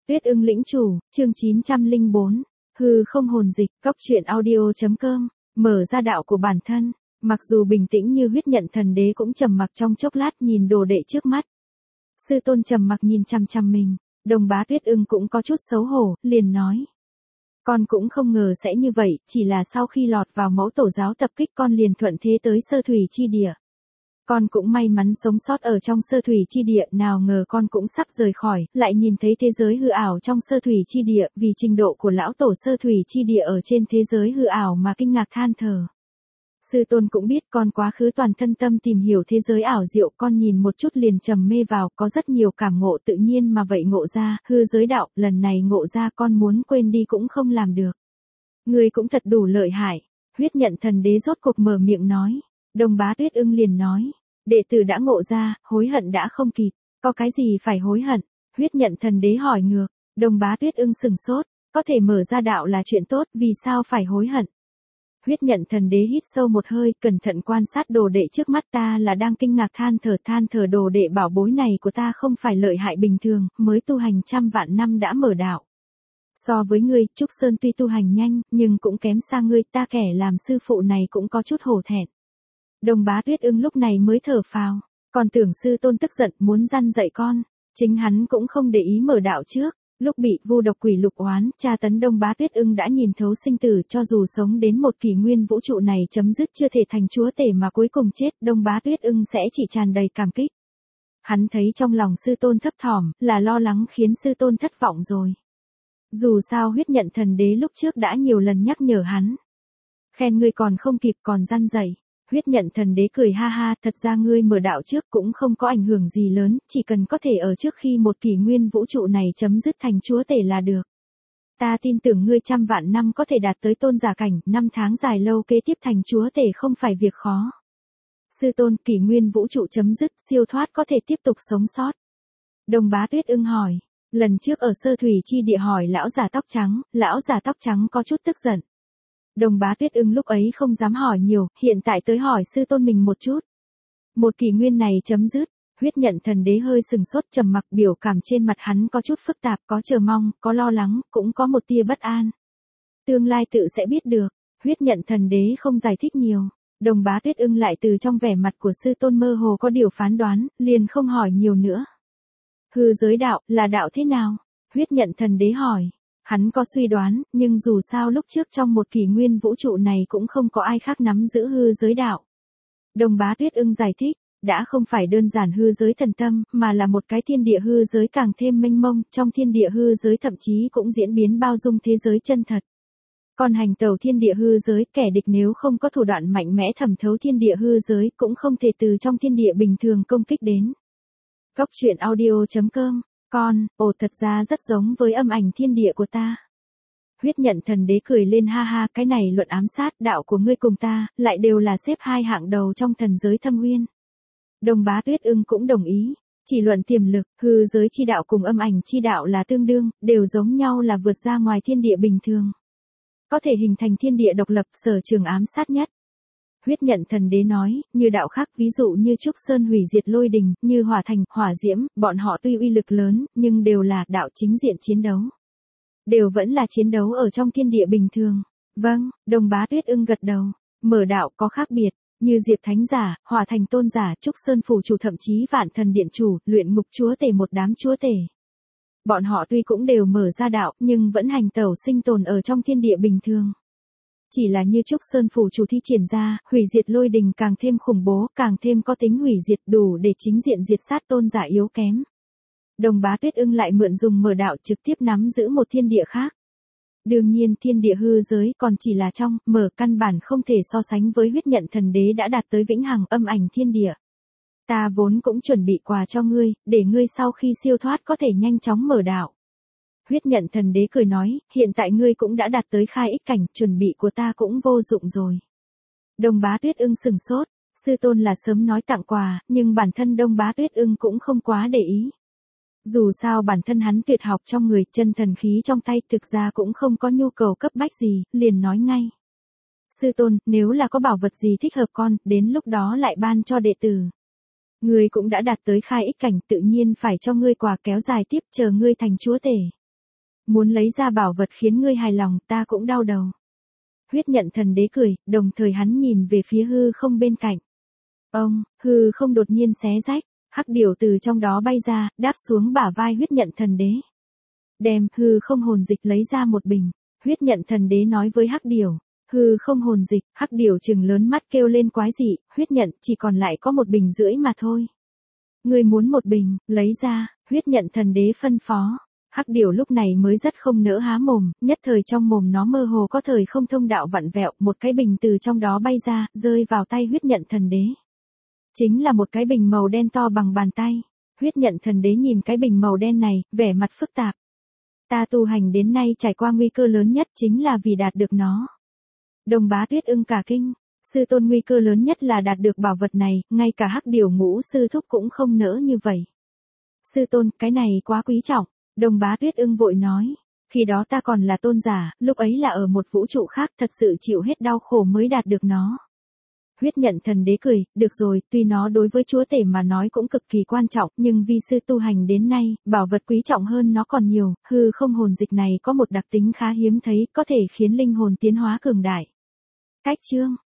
Tuyết ưng lĩnh chủ, chương 904. Hư không hồn dịch, góc truyện audio.com. Mở ra đạo của bản thân. Mặc dù bình tĩnh như huyết nhận thần đế cũng trầm mặc trong chốc lát nhìn đồ đệ trước mắt. Sư tôn trầm mặc nhìn chăm chăm mình, Đồng Bá Tuyết ưng cũng có chút xấu hổ, liền nói. Con cũng không ngờ sẽ như vậy, chỉ là sau khi lọt vào mẫu tổ giáo tập kích con liền thuận thế tới sơ thủy chi địa. Con cũng may mắn sống sót ở trong sơ thủy chi địa, nào ngờ con cũng sắp rời khỏi, lại nhìn thấy thế giới hư ảo trong sơ thủy chi địa, vì trình độ của lão tổ sơ thủy chi địa ở trên thế giới hư ảo mà kinh ngạc than thở. Sư tôn cũng biết con quá khứ toàn thân tâm tìm hiểu thế giới ảo diệu, con nhìn một chút liền trầm mê vào, có rất nhiều cảm ngộ tự nhiên mà vậy ngộ ra, hư giới đạo, lần này ngộ ra con muốn quên đi cũng không làm được. Người cũng thật đủ lợi hại, huyết nhận thần đế rốt cuộc mở miệng nói. Đồng Bá Tuyết ưng liền nói, đệ tử đã ngộ ra, hối hận đã không kịp, có cái gì phải hối hận? Huyết nhận thần đế hỏi ngược, Đồng Bá Tuyết ưng sừng sốt, có thể mở ra đạo là chuyện tốt, vì sao phải hối hận? Huyết nhận thần đế hít sâu một hơi, cẩn thận quan sát đồ đệ trước mắt, ta là đang kinh ngạc than thở đồ đệ bảo bối này của ta không phải lợi hại bình thường, mới tu hành trăm vạn năm đã mở đạo. So với ngươi, Trúc Sơn tuy tu hành nhanh, nhưng cũng kém xa ngươi, ta kẻ làm sư phụ này cũng có chút hổ thẹn. Đồng Bá Tuyết ưng lúc này mới thở phào, còn tưởng sư tôn tức giận muốn răn dạy con, chính hắn cũng không để ý mở đạo trước, lúc bị vu độc quỷ lục oán, tra tấn Đồng Bá Tuyết ưng đã nhìn thấu sinh tử, cho dù sống đến một kỷ nguyên vũ trụ này chấm dứt chưa thể thành chúa tể mà cuối cùng chết, Đồng Bá Tuyết ưng sẽ chỉ tràn đầy cảm kích. Hắn thấy trong lòng sư tôn thấp thỏm, là lo lắng khiến sư tôn thất vọng rồi. Dù sao huyết nhận thần đế lúc trước đã nhiều lần nhắc nhở hắn. Khen ngươi còn không kịp còn răn dạy. Huyết nhận thần đế cười ha ha, thật ra ngươi mở đạo trước cũng không có ảnh hưởng gì lớn, chỉ cần có thể ở trước khi một kỷ nguyên vũ trụ này chấm dứt thành chúa tể là được. Ta tin tưởng ngươi trăm vạn năm có thể đạt tới tôn giả cảnh, 5 tháng dài lâu kế tiếp thành chúa tể không phải việc khó. Sư tôn, kỷ nguyên vũ trụ chấm dứt, siêu thoát có thể tiếp tục sống sót. Đồng Bá Tuyết ưng hỏi, lần trước ở sơ thủy chi địa hỏi lão già tóc trắng có chút tức giận. Đồng Bá Tuyết ưng lúc ấy không dám hỏi nhiều, hiện tại tới hỏi sư tôn mình một chút. Một kỷ nguyên này chấm dứt, huyết nhận thần đế hơi sừng sốt trầm mặc, biểu cảm trên mặt hắn có chút phức tạp, có chờ mong, có lo lắng, cũng có một tia bất an. Tương lai tự sẽ biết được, huyết nhận thần đế không giải thích nhiều. Đồng Bá Tuyết ưng lại từ trong vẻ mặt của sư tôn mơ hồ có điều phán đoán, liền không hỏi nhiều nữa. Hư giới đạo, là đạo thế nào? Huyết nhận thần đế hỏi. Hắn có suy đoán, nhưng dù sao lúc trước trong một kỷ nguyên vũ trụ này cũng không có ai khác nắm giữ hư giới đạo. Đồng Bá Tuyết ưng giải thích, đã không phải đơn giản hư giới thần tâm, mà là một cái thiên địa hư giới càng thêm mênh mông, trong thiên địa hư giới thậm chí cũng diễn biến bao dung thế giới chân thật. Còn hành tẩu thiên địa hư giới, kẻ địch nếu không có thủ đoạn mạnh mẽ thẩm thấu thiên địa hư giới cũng không thể từ trong thiên địa bình thường công kích đến. Góc truyện audio.com. Thật ra rất giống với âm ảnh thiên địa của ta. Huyết nhận thần đế cười lên ha ha, cái này luận ám sát, đạo của ngươi cùng ta, lại đều là xếp hai hạng đầu trong thần giới thâm uyên. Đồng Bá Tuyết ưng cũng đồng ý, chỉ luận tiềm lực, hư giới chi đạo cùng âm ảnh chi đạo là tương đương, đều giống nhau là vượt ra ngoài thiên địa bình thường. Có thể hình thành thiên địa độc lập, sở trường ám sát nhất. Huyết nhận thần đế nói, như đạo khác ví dụ như Trúc Sơn hủy diệt lôi đình, như hỏa thành, hỏa diễm, bọn họ tuy uy lực lớn, nhưng đều là đạo chính diện chiến đấu. Đều vẫn là chiến đấu ở trong thiên địa bình thường. Vâng, Đồng Bá Tuyết ưng gật đầu, mở đạo có khác biệt, như Diệp Thánh Giả, hỏa thành tôn giả, Trúc Sơn phủ chủ thậm chí Vạn Thần Điện chủ, luyện ngục chúa tể một đám chúa tể. Bọn họ tuy cũng đều mở ra đạo, nhưng vẫn hành tẩu sinh tồn ở trong thiên địa bình thường. Chỉ là như Trúc Sơn phủ chủ thi triển ra, hủy diệt lôi đình càng thêm khủng bố, càng thêm có tính hủy diệt, đủ để chính diện diệt sát tôn giả yếu kém. Đồng Bá Tuyết ưng lại mượn dùng mở đạo trực tiếp nắm giữ một thiên địa khác. Đương nhiên thiên địa hư giới còn chỉ là trong, mở căn bản không thể so sánh với huyết nhận thần đế đã đạt tới vĩnh hằng âm ảnh thiên địa. Ta vốn cũng chuẩn bị quà cho ngươi, để ngươi sau khi siêu thoát có thể nhanh chóng mở đạo. Huyết nhận thần đế cười nói, hiện tại ngươi cũng đã đạt tới khai ích cảnh, chuẩn bị của ta cũng vô dụng rồi. Đồng Bá Tuyết ưng sừng sốt, sư tôn là sớm nói tặng quà, nhưng bản thân Đồng Bá Tuyết ưng cũng không quá để ý. Dù sao bản thân hắn tuyệt học trong người, chân thần khí trong tay, thực ra cũng không có nhu cầu cấp bách gì, liền nói ngay. Sư tôn, nếu là có bảo vật gì thích hợp con, đến lúc đó lại ban cho đệ tử. Ngươi cũng đã đạt tới khai ích cảnh, tự nhiên phải cho ngươi quà kéo dài tiếp, chờ ngươi thành chúa tể. Muốn lấy ra bảo vật khiến ngươi hài lòng, ta cũng đau đầu. Huyết nhận thần đế cười, đồng thời hắn nhìn về phía hư không bên cạnh. Ông, hư không đột nhiên xé rách, hắc điểu từ trong đó bay ra, đáp xuống bả vai huyết nhận thần đế. Đem hư không hồn dịch lấy ra một bình. Huyết nhận thần đế nói với hắc điểu. Hư không hồn dịch, hắc điểu trừng lớn mắt kêu lên quái dị, huyết nhận chỉ còn lại có 1,5 bình mà thôi. Ngươi muốn 1 bình, lấy ra, huyết nhận thần đế phân phó. Hắc điểu lúc này mới rất không nỡ há mồm, nhất thời trong mồm nó mơ hồ có thời không thông đạo vặn vẹo, một cái bình từ trong đó bay ra, rơi vào tay huyết nhận thần đế. Chính là một cái bình màu đen to bằng bàn tay. Huyết nhận thần đế nhìn cái bình màu đen này, vẻ mặt phức tạp. Ta tu hành đến nay trải qua nguy cơ lớn nhất chính là vì đạt được nó. Đồng Bá Tuyết ưng cả kinh, sư tôn nguy cơ lớn nhất là đạt được bảo vật này, ngay cả hắc điểu ngũ sư thúc cũng không nỡ như vậy. Sư tôn, cái này quá quý trọng, Đồng Bá Tuyết ưng vội nói, khi đó ta còn là tôn giả, lúc ấy là ở một vũ trụ khác thật sự chịu hết đau khổ mới đạt được nó. Huyết nhận thần đế cười, được rồi, tuy nó đối với chúa tể mà nói cũng cực kỳ quan trọng, nhưng vi sư tu hành đến nay, bảo vật quý trọng hơn nó còn nhiều, hư không hồn dịch này có một đặc tính khá hiếm thấy, có thể khiến linh hồn tiến hóa cường đại. Cách chương